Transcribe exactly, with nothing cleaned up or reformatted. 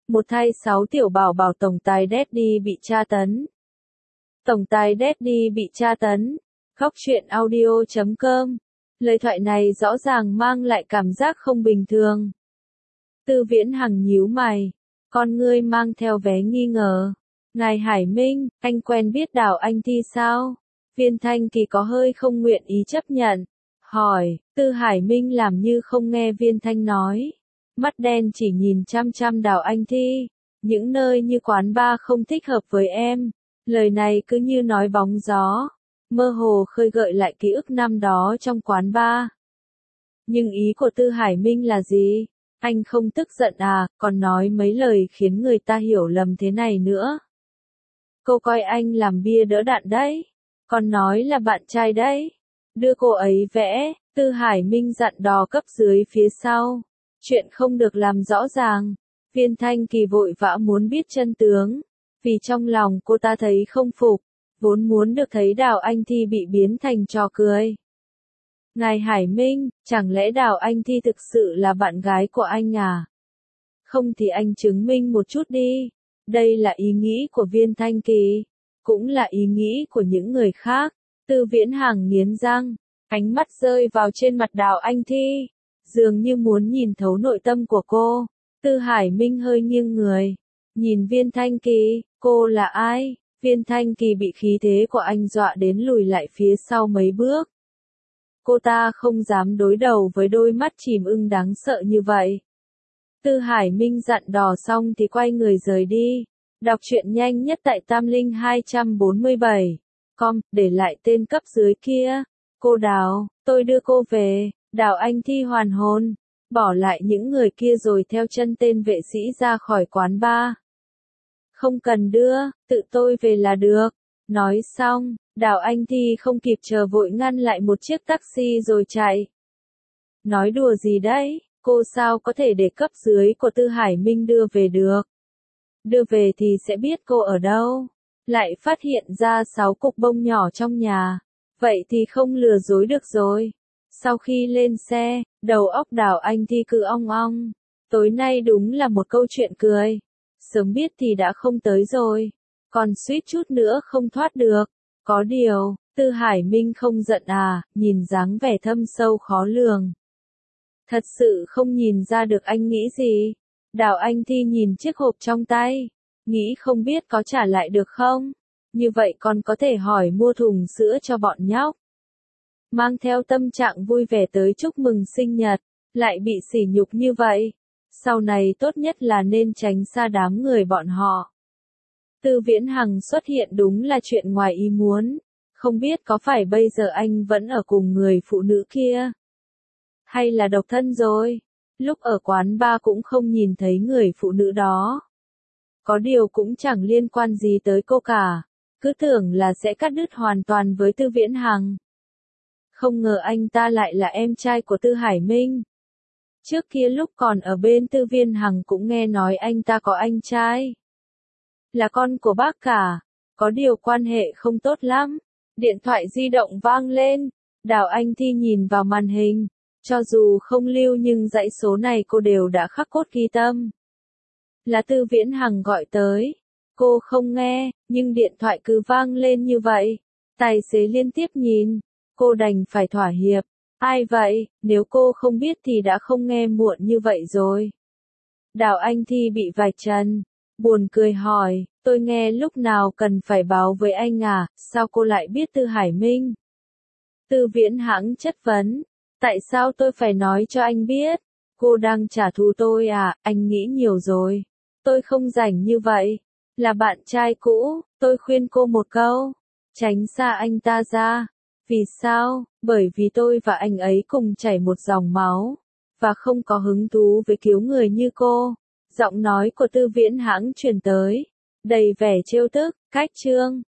Một thay sáu tiểu bảo bảo tổng tài Daddy bị tra tấn. Tổng tài Daddy bị tra tấn. Khóc chuyện audio chấm com. Lời thoại này rõ ràng mang lại cảm giác không bình thường. Tư Viễn Hằng nhíu mày. Con ngươi mang theo vé nghi ngờ. Ngài Hải Minh, anh quen biết Đào Anh Thi sao? Viên Thanh Kỳ có hơi không nguyện ý chấp nhận. Hỏi, Tư Hải Minh làm như không nghe Viên Thanh nói. Mắt đen chỉ nhìn chăm chăm Đào Anh Thi. Những nơi như quán bar không thích hợp với em. Lời này cứ như nói bóng gió. Mơ hồ khơi gợi lại ký ức năm đó trong quán bar. Nhưng ý của Tư Hải Minh là gì? Anh không tức giận à, còn nói mấy lời khiến người ta hiểu lầm thế này nữa. Cô coi anh làm bia đỡ đạn đấy. Còn nói là bạn trai đấy. Đưa cô ấy vẽ, Tư Hải Minh dặn đò cấp dưới phía sau. Chuyện không được làm rõ ràng. Viên Thanh Kỳ vội vã muốn biết chân tướng. Vì trong lòng cô ta thấy không phục. Vốn muốn được thấy Đào Anh Thi bị biến thành trò cười. Ngài Hải Minh, chẳng lẽ Đào Anh Thi thực sự là bạn gái của anh à? Không thì anh chứng minh một chút đi. Đây là ý nghĩ của Viên Thanh Kỳ. Cũng là ý nghĩ của những người khác. Tư Viễn Hằng nghiến răng. Ánh mắt rơi vào trên mặt Đào Anh Thi. Dường như muốn nhìn thấu nội tâm của cô. Tư Hải Minh hơi nghiêng người. Nhìn Viên Thanh Kỳ, cô là ai? Viên Thanh Kỳ bị khí thế của anh dọa đến lùi lại phía sau mấy bước. Cô ta không dám đối đầu với đôi mắt chìm ưng đáng sợ như vậy. Tư Hải Minh dặn đò xong thì quay người rời đi. Đọc truyện nhanh nhất tại Tam Linh hai bốn bảy. Com, để lại tên cấp dưới kia. Cô Đào, tôi đưa cô về. Đào Anh Thi hoàn hồn. Bỏ lại những người kia rồi theo chân tên vệ sĩ ra khỏi quán bar. Không cần đưa, tự tôi về là được. Nói xong, Đào Anh Thi không kịp chờ vội ngăn lại một chiếc taxi rồi chạy. Nói đùa gì đấy, cô sao có thể để cấp dưới của Tư Hải Minh đưa về được. Đưa về thì sẽ biết cô ở đâu. Lại phát hiện ra sáu cục bông nhỏ trong nhà. Vậy thì không lừa dối được rồi. Sau khi lên xe, đầu óc Đào Anh Thi cứ ong ong. Tối nay đúng là một câu chuyện cười. Sớm biết thì đã không tới rồi. Còn suýt chút nữa không thoát được. Có điều, Tư Hải Minh không giận à, nhìn dáng vẻ thâm sâu khó lường. Thật sự không nhìn ra được anh nghĩ gì. Đào Anh Thi nhìn chiếc hộp trong tay. Nghĩ không biết có trả lại được không? Như vậy còn có thể hỏi mua thùng sữa cho bọn nhóc. Mang theo tâm trạng vui vẻ tới chúc mừng sinh nhật. Lại bị sỉ nhục như vậy. Sau này tốt nhất là nên tránh xa đám người bọn họ. Tư Viễn Hằng xuất hiện đúng là chuyện ngoài ý muốn. Không biết có phải bây giờ anh vẫn ở cùng người phụ nữ kia? Hay là độc thân rồi? Lúc ở quán bar cũng không nhìn thấy người phụ nữ đó. Có điều cũng chẳng liên quan gì tới cô cả. Cứ tưởng là sẽ cắt đứt hoàn toàn với Tư Viễn Hằng. Không ngờ anh ta lại là em trai của Tư Hải Minh. Trước kia lúc còn ở bên Tư Viễn Hằng cũng nghe nói anh ta có anh trai. Là con của bác cả. Có điều quan hệ không tốt lắm. Điện thoại di động vang lên. Đào Anh Thi nhìn vào màn hình. Cho dù không lưu nhưng dãy số này cô đều đã khắc cốt ghi tâm. Là Tư Viễn Hằng gọi tới. Cô không nghe, nhưng điện thoại cứ vang lên như vậy. Tài xế liên tiếp nhìn. Cô đành phải thỏa hiệp. Ai vậy, nếu cô không biết thì đã không nghe muộn như vậy rồi. Đào Anh Thi bị vạch trần. Buồn cười hỏi, tôi nghe lúc nào cần phải báo với anh à, sao cô lại biết Tư Hải Minh? Tư Viễn Hằng chất vấn, tại sao tôi phải nói cho anh biết? Cô đang trả thù tôi à, anh nghĩ nhiều rồi. Tôi không rảnh như vậy. Là bạn trai cũ, tôi khuyên cô một câu. Tránh xa anh ta ra. Vì sao? Bởi vì tôi và anh ấy cùng chảy một dòng máu. Và không có hứng thú với cứu người như cô. Giọng nói của Tư Viễn Hằng truyền tới. Đầy vẻ trêu tức, cách chương.